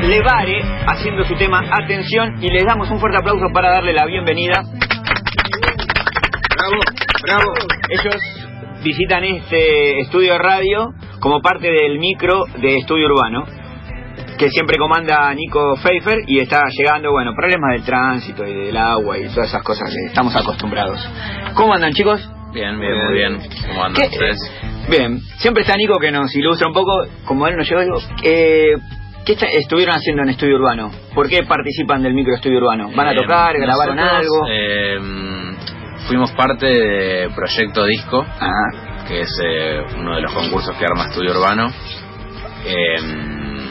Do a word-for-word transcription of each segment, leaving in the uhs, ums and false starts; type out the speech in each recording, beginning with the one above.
Levare haciendo su tema Atención, y les damos un fuerte aplauso para darle la bienvenida. Bravo, bravo. Ellos visitan este estudio de radio como parte del micro de Estudio Urbano, que siempre comanda Nico Pfeiffer, y está llegando, bueno, problemas del tránsito y del agua y todas esas cosas que estamos acostumbrados. ¿Cómo andan, chicos? Bien, bien, muy bien. ¿Cómo andan ustedes? Bien, siempre está Nico que nos ilustra un poco, como él nos llevó, digo, eh, ¿qué está, estuvieron haciendo en Estudio Urbano? ¿Por qué participan del micro Estudio Urbano? ¿Van a tocar, eh, grabaron algo? Eh, fuimos parte de Proyecto Disco, ah. que es eh, uno de los concursos que arma Estudio Urbano. Eh,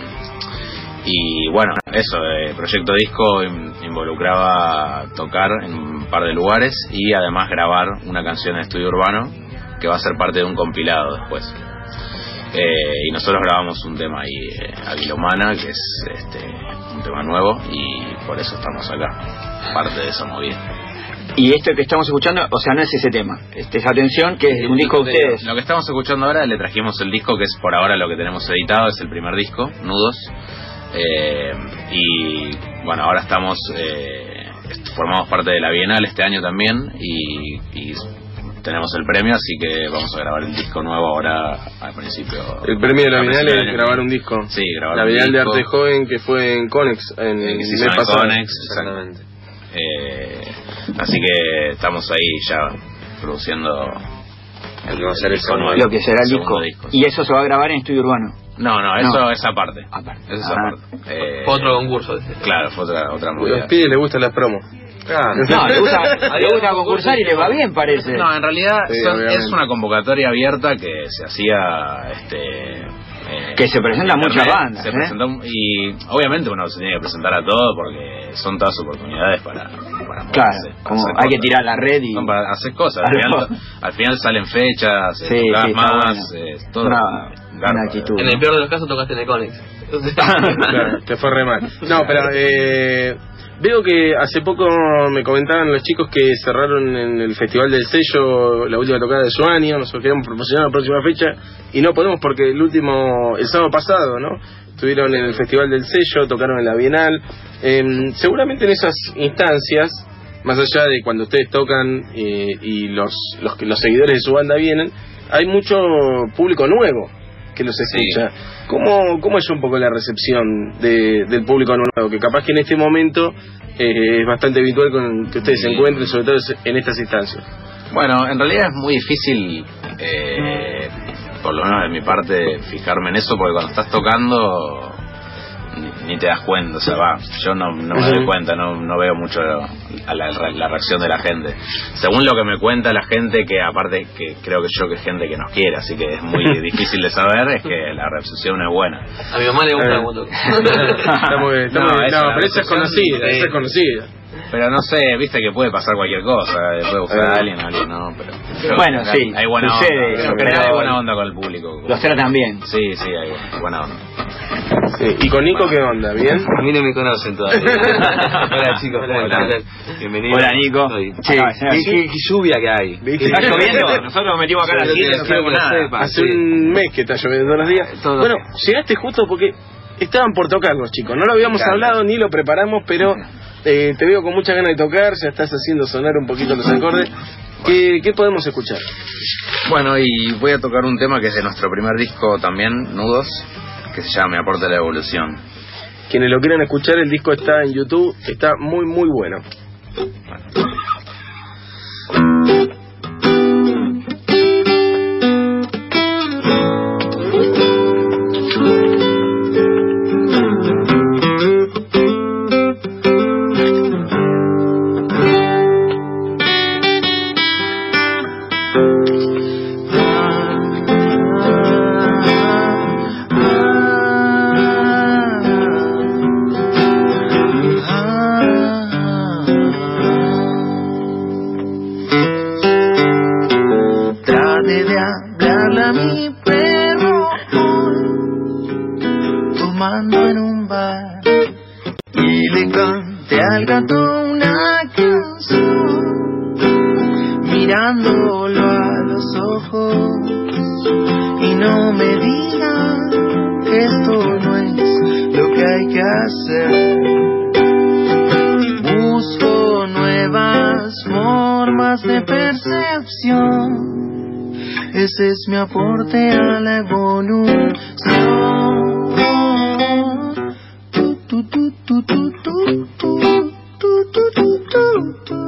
y bueno, eso, eh, Proyecto Disco involucraba tocar en un par de lugares y además grabar una canción de Estudio Urbano que va a ser parte de un compilado después. Eh, y nosotros grabamos un tema ahí, eh, Aguilomana, que es este, un tema nuevo, y por eso estamos acá, parte de esa movida. Y esto que estamos escuchando, o sea, no es ese tema, este es Atención, que es un disco de ustedes. Lo que estamos escuchando ahora, le trajimos el disco, que es por ahora lo que tenemos editado, es el primer disco, Nudos. Eh, y bueno, ahora estamos, eh, formamos parte de la Bienal este año también, y, y tenemos el premio, así que vamos a grabar el disco nuevo ahora al principio. El premio de la Bienal es grabar un disco. Sí, grabar la un Bienal disco. de Arte Joven, que fue en Conex, en el mes pasado. Conex, exactamente. Eh, así que estamos ahí ya produciendo el que va a ser el disco nuevo, lo que será el disco. disco. Y eso se va a grabar en Estudio Urbano. No, no, eso no. esa parte. Aparte. Esa es ah. parte. Eh, fue otro concurso. Claro, fue otra otra movida. A los pibes les gustan las promos. Ah, no, le gusta, le gusta concursar y le va bien, parece. No, en realidad sí, son, es una convocatoria abierta que se hacía, este, eh, que se presenta muchas bandas. Se ¿eh? presentó, y obviamente uno se tiene que presentar a todo porque son todas oportunidades para, para moverse, claro, para como hay cosas. que tirar la red y son para hacer cosas. Al final, al final salen fechas, sí, eh, tocas sí, más, bueno. eh, todo. Una, garpa, una actitud. En el peor de los casos tocaste en el Conex. Claro, te fue re mal. No, pero eh, veo que hace poco me comentaban los chicos que cerraron en el Festival del Sello la última tocada de su año. Nosotros queríamos promocionar la próxima fecha y no podemos porque el último, el sábado pasado, ¿no? Estuvieron en el Festival del Sello, tocaron en la Bienal. Eh, seguramente en esas instancias, más allá de cuando ustedes tocan eh, y los, los, los seguidores de su banda vienen, hay mucho público nuevo que los escucha. Sí. ¿Cómo, ¿Cómo es un poco la recepción de, del público nuevo? Que capaz que en este momento eh, es bastante habitual con que ustedes sí. se encuentren, sobre todo en estas instancias. Bueno, en realidad es muy difícil, eh, por lo menos de mi parte, fijarme en eso, porque cuando estás tocando ni, ni te das cuenta, o sea, va, yo no, no me doy cuenta, no, no veo mucho la, la, la reacción de la gente. Según lo que me cuenta la gente, que aparte que creo que yo que es gente que nos quiere, así que es muy difícil de saber, es que la recepción es buena. A mi mamá le gusta cuando está muy bien, está no, muy bien. No, pero esa es conocida, sí. esa es conocida. Pero no sé, viste que puede pasar cualquier cosa, puede gustar a alguien, a alguien no, pero, pero bueno, acá, sí, hay buena sucede, onda, yo pero creo, hay buena onda con el público. Los tratan bien. Sí, sí, hay buena onda. Sí. ¿Y con Nico qué onda? ¿Bien? A mí no me conocen todavía. Hola chicos, ¿cómo están? Bienvenidos. Hola Nico. Che, ¿qué, qué, qué lluvia que hay? ¿Está lloviendo? Nosotros nos metimos acá a las siete, no sabemos nada. Hace un mes que está lloviendo todos los días. Todo bueno, llegaste justo porque estaban por tocar los chicos. No lo habíamos claro. hablado ni lo preparamos, pero eh, te veo con mucha ganas de tocar. Ya estás haciendo sonar un poquito los acordes. ¿Qué, ¿Qué podemos escuchar? Bueno, y voy a tocar un tema que es de nuestro primer disco también, Nudos, que se llama Mi aporte a la evolución. Quienes lo quieran escuchar, el disco está en YouTube, está muy muy bueno. Bueno. que esto no es lo que hay que hacer. Busco nuevas formas de percepción. Ese es mi aporte a la evolución. Tu, tu, tu, tu, tu, tu, tu, tu, tu, tu, tu.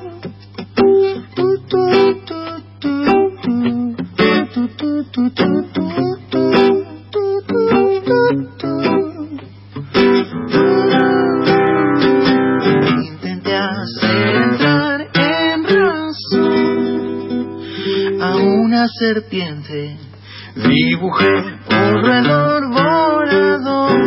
Intenté hacer entrar en razón a una serpiente, dibujé un roedor volador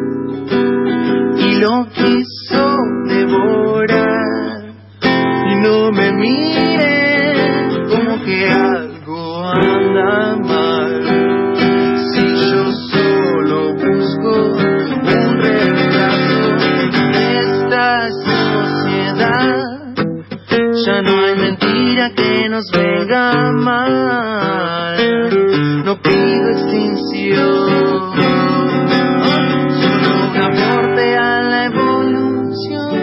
y lo quiso devorar. Y no me mire como que algo anda mal, si yo solo busco un reemplazo de esta sociedad. Ya no hay mentira que nos venga mal. No pido extinción, solo un aporte a la evolución.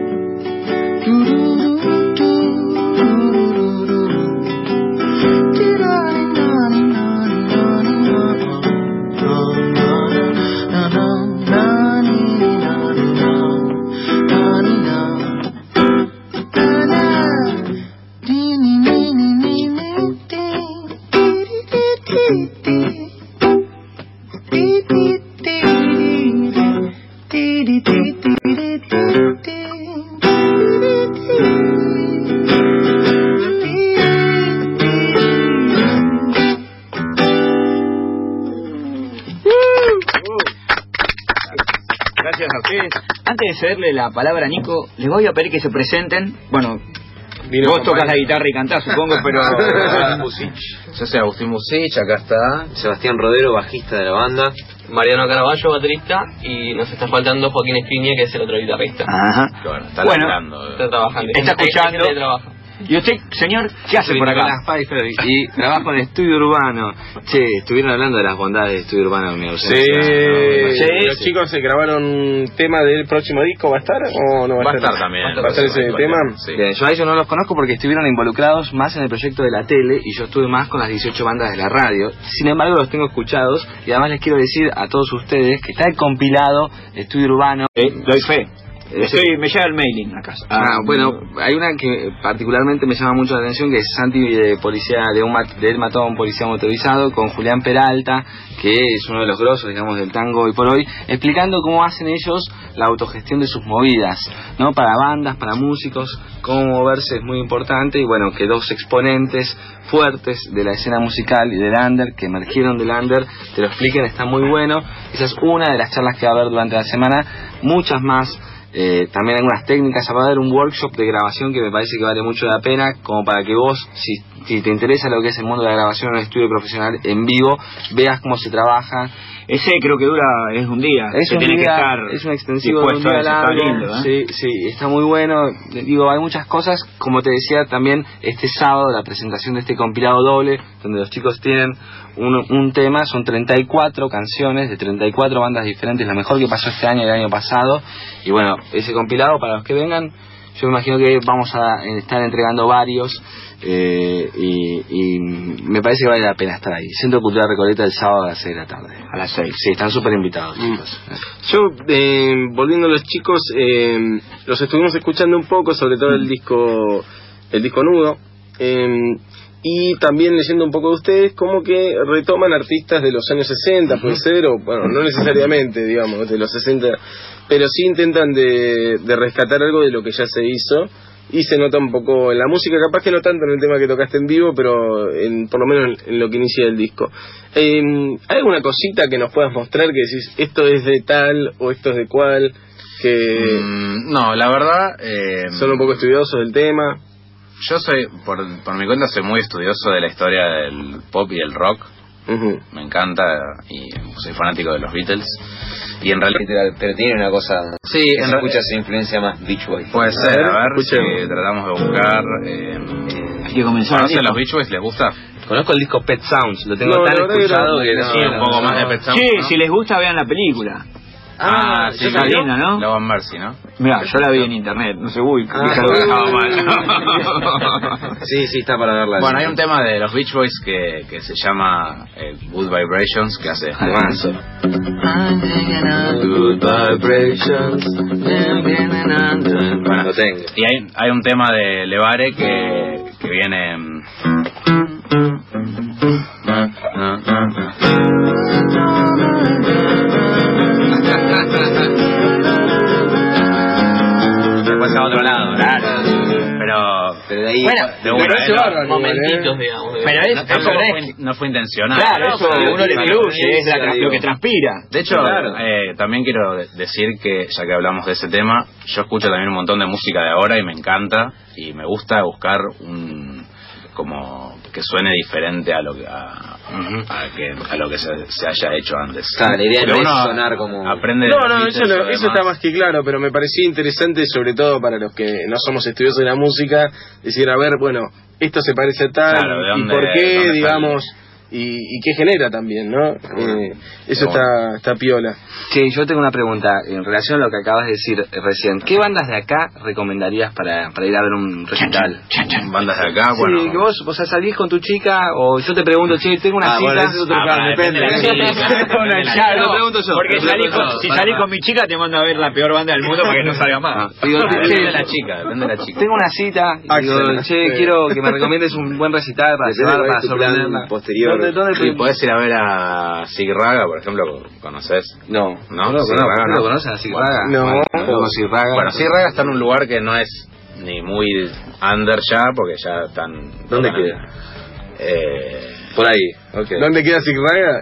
Gracias a ustedes. Antes de cederle la palabra a Nico, les voy a pedir que se presenten. Bueno, Vino vos tocas la guitarra y cantás, supongo, pero... Yo soy Agustín Musich, acá está Sebastián Rodero, bajista de la banda, Mariano Caraballo, baterista, y nos está faltando Joaquín Espiña, que es el otro guitarrista. Ajá. Que bueno, está Bueno, laburando. Está trabajando. Está Hay- hay escuchando. gente que trabaja. ¿Y usted, señor, qué hace soy por acá? Nicolás Pfeiffer y trabajo en Estudio Urbano. Che, estuvieron hablando de las bondades de Estudio Urbano en mi Sí, ausencia. ¿no? Sí, los sí. chicos se grabaron un tema del próximo disco, ¿va a estar o no va a, Va a estar también. ¿Va a estar ese tema? Sí. Bien, yo a ellos no los conozco porque estuvieron involucrados más en el proyecto de la tele y yo estuve más con las dieciocho bandas de la radio. Sin embargo, los tengo escuchados y además les quiero decir a todos ustedes que está el compilado Estudio Urbano. Eh, doy fe. Estoy, me llega el mailing a casa. Ah, bueno, hay una que particularmente me llama mucho la atención, que es Santi de policía de un mat- de él mató a un policía motorizado, con Julián Peralta, que es uno de los grosos, digamos, del tango hoy por hoy, explicando cómo hacen ellos la autogestión de sus movidas, ¿no? Para bandas, para músicos, cómo moverse es muy importante, y bueno, que dos exponentes fuertes de la escena musical y del under, que emergieron del under, te lo expliquen, está muy bueno. Esa es una de las charlas que va a haber durante la semana, muchas más. Eh, también algunas técnicas, va a haber un workshop de grabación que me parece que vale mucho la pena, como para que vos, si, si te interesa lo que es el mundo de la grabación en un estudio profesional en vivo, veas cómo se trabaja. Ese creo que dura, es un día. Es que un tenés día, que estar es un extensivo de un dispuesto a día eso, está largo. lindo, ¿eh? Sí, sí, está muy bueno. Digo, hay muchas cosas, como te decía también este sábado, la presentación de este compilado doble, donde los chicos tienen un, un tema, son treinta y cuatro canciones de treinta y cuatro bandas diferentes, la mejor que pasó este año y el año pasado. Y bueno, ese compilado, para los que vengan, yo me imagino que vamos a estar entregando varios, eh, y, y me parece que vale la pena estar ahí. Centro Cultural Recoleta el sábado a las seis de la tarde. A las seis. Sí, están súper invitados, Mm. chicos. Yo, eh, volviendo a los chicos, eh, los estuvimos escuchando un poco, sobre todo el disco, el disco Nudo, eh, y también leyendo un poco de ustedes, como que retoman artistas de los años sesenta, puede ser, o bueno, no necesariamente, digamos, de los sesenta, pero sí intentan de, de rescatar algo de lo que ya se hizo, y se nota un poco en la música, capaz que no tanto en el tema que tocaste en vivo, pero en, por lo menos en, en lo que inicia el disco. Eh, ¿Hay alguna cosita que nos puedas mostrar que decís, esto es de tal o esto es de cual, que Mm, no, la verdad... Eh, son un poco estudiosos del tema? Yo soy, por, por mi cuenta, soy muy estudioso de la historia del pop y el rock. Uh-huh. Me encanta y soy fanático de los Beatles. Y en realidad... Pero, pero tiene una cosa... Sí, se en escucha esa influencia más Beach Boys. Puede ser, ver, a ver, escuchemos. si tratamos de buscar... Eh, Hay que comenzar. ¿Conocen Nico. los Beach Boys? ¿Les gusta? Conozco el disco Pet Sounds, lo tengo No, tan la verdad que escuchado no. que... No, Sí, un poco más de Pet Sounds, Sí, ¿no? si les gusta, vean la película. Ah, sí, está linda, ¿no? Love and Mercy, ¿no? Mira, yo la vi en internet, no sé, uy, Ah, dije algo que estaba mal. Sí, sí, está para verla. Bueno, hay un tema de los Beach Boys que, que se llama eh, Good Vibrations, que hace Manso. Good vibrations. Bueno, Lo tengo. y hay, hay un tema de Levare que, que viene... mm, después a otro lado, claro. Pero, Pero de ahí. Bueno, de una, pero eh, ese no, bárbaro, Momentitos, digamos. de- Pero es, no, eso tampoco no fue, es, no fue intencional. claro, eso No, uno le la incluye, es la- experiencia, lo que digo. transpira. De hecho, Claro. eh, también quiero de- decir que, ya que hablamos de ese tema, yo escucho también un montón de música de ahora y me encanta, y me gusta buscar un como que suene diferente a lo que a, a que a lo que se, se haya hecho antes. Claro, la idea Porque no es uno sonar como- aprende de No, los no, Beatles eso, no- o eso demás. está más que claro, pero me parecía interesante, sobre todo para los que no somos estudiosos de la música, decir, a ver, bueno, esto se parece a tal, Claro, ¿de y dónde- por qué, dónde digamos, y, y qué genera también, ¿no? Eh, eso Bueno. está, está piola. Sí, yo tengo una pregunta en relación a lo que acabas de decir recién. ¿Qué bandas de acá recomendarías para, para ir a ver un recital? Bandas de acá, bueno. Sí, que vos, vos salís con tu chica o yo te pregunto, che, tengo una Ah, cita. bueno, ese es otro Ah, plan, bueno, depende. depende de la chica, depende de la chica. Lo pregunto yo. Porque lo salí pregunto con, yo. si Pará. salí con mi chica te mando a ver la peor banda del mundo para que no salga más. Digo, Depende che, de la chica, depende de la chica. tengo una cita y digo, Axel. che, Sí. quiero que me recomiendes un buen recital para Depende llevar, de para tu plan sorprenderla. posterior. ¿Dónde, dónde Y podés ir a ver a Sig Raga, por ejemplo, ¿conoces? No, ¿No? no, Sig no, Raga, ¿no no. lo conocen a Sig Raga? No. Bueno, luego Sig Raga. Bueno, Sig Raga está en un lugar que no es ni muy under ya, porque ya están... ¿Dónde tocan- queda? Eh, Por ahí, ok. ¿Dónde queda Sig Raga?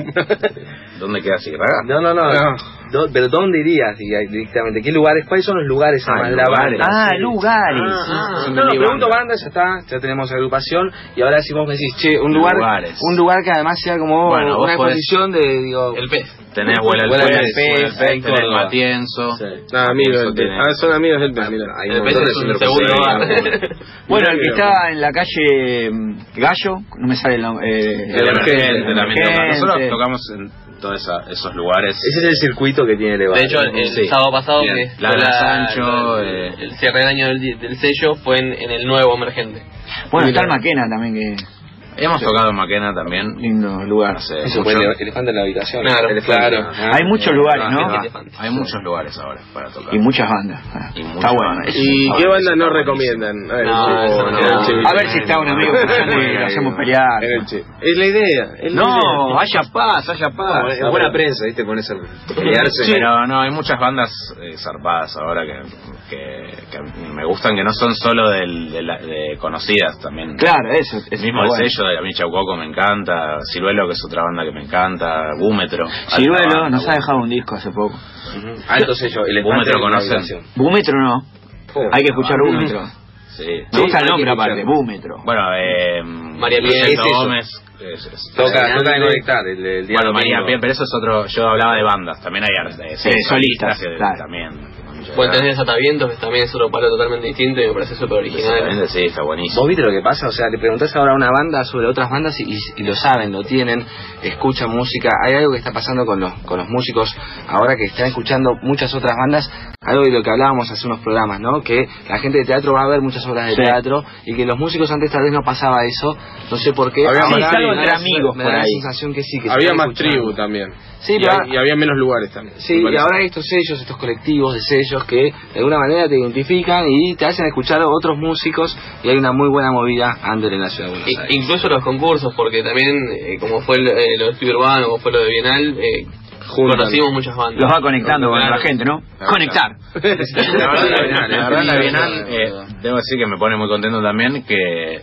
¿Dónde queda Sig Raga? No, no, no. No. Do- ¿Pero dónde irías diga- directamente? ¿Qué lugares? ¿Cuáles son los lugares Ah, además de la lugares. banda? Ah, Sí. lugares. Ah, Sí, no, no, sí, pregunto banda. banda, ya está, ya tenemos agrupación y ahora si vos me decís, che, un lugar, Lugares. un lugar que además sea como Bueno, vos una podés- exposición de, digo, El pez. Tenés Vuela el Vuela el Pez, Pez, Vuela el ahí Pez, en tenés Córdoba. Matienzo. Sí. Ah, amigos del Pez. tiene- Ah, son amigos del Pez, mira. Hay El un pez montón de es un centros segundo culturales. bar. Bueno, el que Mira, está en la calle mm, Gallo, no me sale el nombre. Eh, El Emergente también toca. Nosotros Emergente. tocamos en todos esa- esos lugares. Ese es el circuito que tiene Levante. De hecho, el, el Sí. sábado pasado, Bien. que La fue de Sancho, el, eh. el cierre de año del, del sello, fue en, en el nuevo emergente. Bueno, está el Maquena también, que Hemos tocado en Maquena también. lindo lugar. Hace eso mucho. fue el elefante en la habitación. Claro, Elefante. claro. Ah, Hay muchos lugares, Ah, ¿no? ah, Hay muchos lugares ahora para tocar. Y muchas bandas. Ah, Y está muchas bueno. bandas. eso ¿Y está qué bueno. banda no está recomiendan? A ver, No, el- eso no. el Che. A ver si está un amigo escuchando y lo hacemos pelear. En el Che. Es la idea. Es la No, haya paz, haya Ah, paz. es buena prensa, ¿viste? Pones a pelearse. Pero no, hay muchas bandas eh, zarpadas ahora que, que, que me gustan, que no son solo del, de, la- de conocidas también. Claro, eso. El eso mismo está el bueno. sello de Camille Chaucoco me encanta, Ciruelo, que es otra banda que me encanta, Búmetro. alta Ciruelo banda, nos ha dejado un disco hace poco. Alto sello, elefante Búmetro en la conocen. habitación. Búmetro no. Oh, Hay que escuchar ah, Búmetro. Sí. Me gusta el hay nombre que aparte, escucharlo. Búmetro. Bueno, eh, María Proyecto Piel, es eso. Gómez. es- es- Toca, Grande. toca de conectar el, el día bueno, domingo. María Piel, pero eso es otro. Yo hablaba de bandas, también hay arte, Sí, solistas, que claro. también. Pueden tener desatavientos, que también es otro palo totalmente distinto y me parece súper original. Exactamente, sí, está buenísimo. ¿Vos viste lo que pasa? O sea, le preguntás ahora a una banda sobre otras bandas y, y- y lo saben, lo tienen, escuchan música. Hay algo que está pasando con los, con los músicos ahora que están escuchando muchas otras bandas, algo de lo que hablábamos hace unos programas, ¿no? Que la gente de teatro va a ver muchas obras de Sí. teatro y que los músicos antes tal vez no pasaba eso, no sé por qué. Había Ahora más me tribu. da entre la- amigos me por da la ahí. sensación que sí, que se Había están más escuchando. tribu también. Sí, y, pero- ha- y había menos lugares también. Sí, me y parece. ahora hay estos sellos, estos colectivos de sellos que de alguna manera te identifican y te hacen escuchar a otros músicos y hay una muy buena movida under en la ciudad de Buenos I- Aires. incluso los concursos, porque también, eh, como fue el- eh, lo de Estudio Urbano, como fue lo de Bienal, eh, Juntan. conocimos muchas bandas. Los va conectando con Claro. la gente, ¿no? Conectar. La verdad, la Bienal, la verdad, la Bienal, eh, debo decir que me pone muy contento también que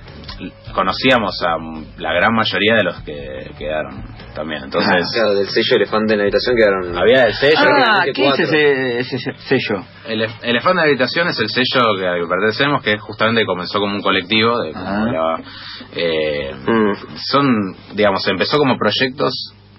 conocíamos a la gran mayoría de los que quedaron también. Entonces, Claro, del sello Elefante en la habitación quedaron. había el sello. Ah, que ¿qué es cuatro. ese, ese sello? El Elefante de Habitación es el sello que, al que pertenecemos, que justamente comenzó como un colectivo. De, como Ah. hablaba, eh, Mm. son, digamos, empezó como proyectos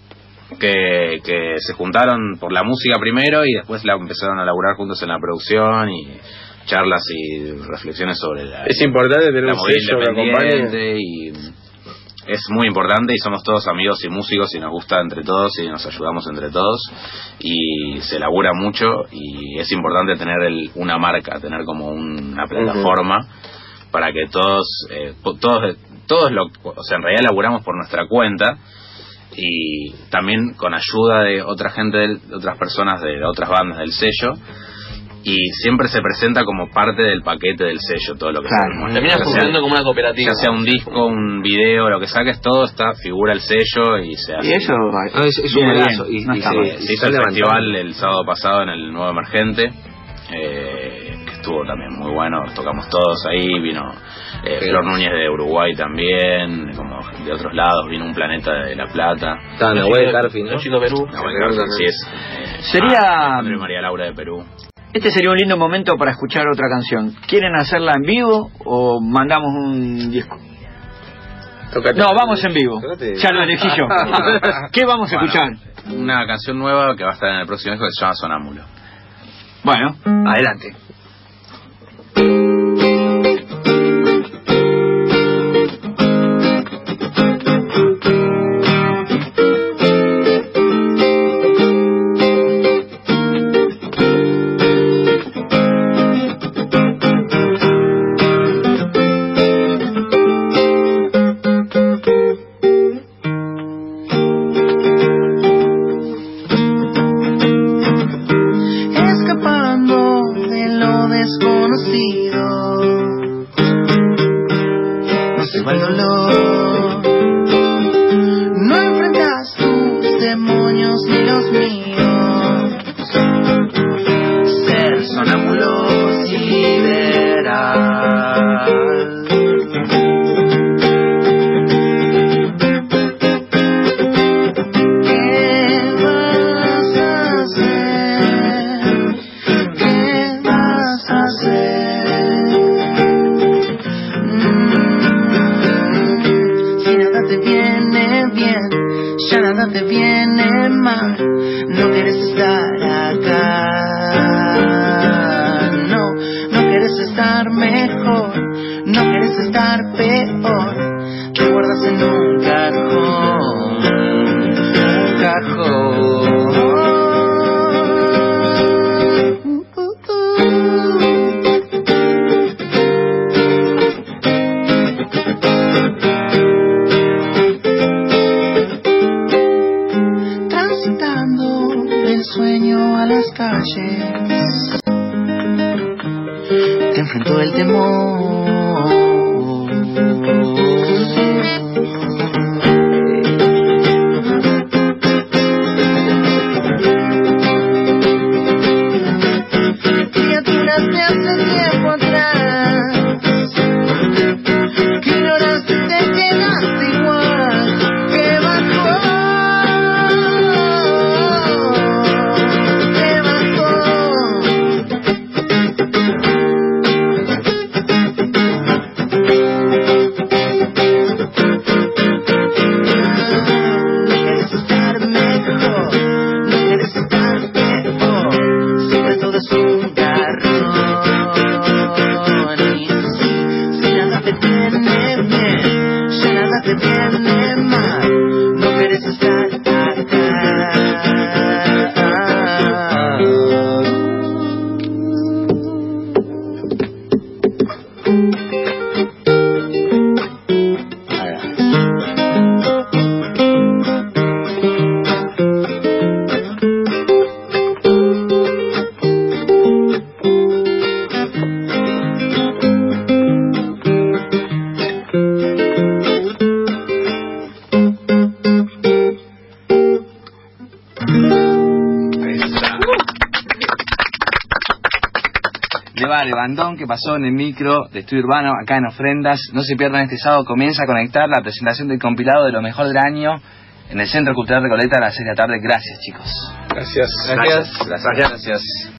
que, que se juntaron por la música primero y después la empezaron a laburar juntos en la producción y charlas y reflexiones sobre la, Es importante tener la un movida sello que acompañe. independiente y es muy importante y somos todos amigos y músicos y nos gusta entre todos y nos ayudamos entre todos y se labura mucho y es importante tener el, una marca, tener como un, una plataforma uh-huh. para que todos, eh, todos, todos lo, o sea, en realidad laburamos por nuestra cuenta y también con ayuda de otra gente, de otras personas de otras bandas del sello. Y siempre se presenta como parte del paquete del sello, todo lo que claro, sea. Termina funcionando como una cooperativa. Ya sea un disco, un video, lo que saques, todo está, figura el sello y se hace. Y eso no, es, es un pedazo. Y, no y, se, se hizo el festival el sábado pasado en el Nuevo Emergente, eh, que estuvo también muy bueno, tocamos todos ahí, vino eh, Flor Núñez de Uruguay también, como de otros lados, vino Un Planeta de La Plata. Estaba Nahuel Carfi, ¿no? Chico Perú. Nahuel Carfi, sí es. Eh, Sería... André María Laura de Perú. Este sería un lindo momento para escuchar otra canción. ¿Quieren hacerla en vivo o mandamos un disco? Tocate. No, vamos en vivo. Tocate. Ya lo elegí yo. ¿Qué vamos a Bueno, escuchar? Una canción nueva que va a estar en el próximo disco que se llama Sonámbulo. Bueno, adelante. Que pasó en el micro de Estudio Urbano acá en Ofrendas. No se pierdan este sábado, comienza a conectar la presentación del compilado de lo mejor del año en el Centro Cultural Recoleta a las seis de la tarde. Gracias, chicos. Gracias. Gracias. Gracias. Gracias.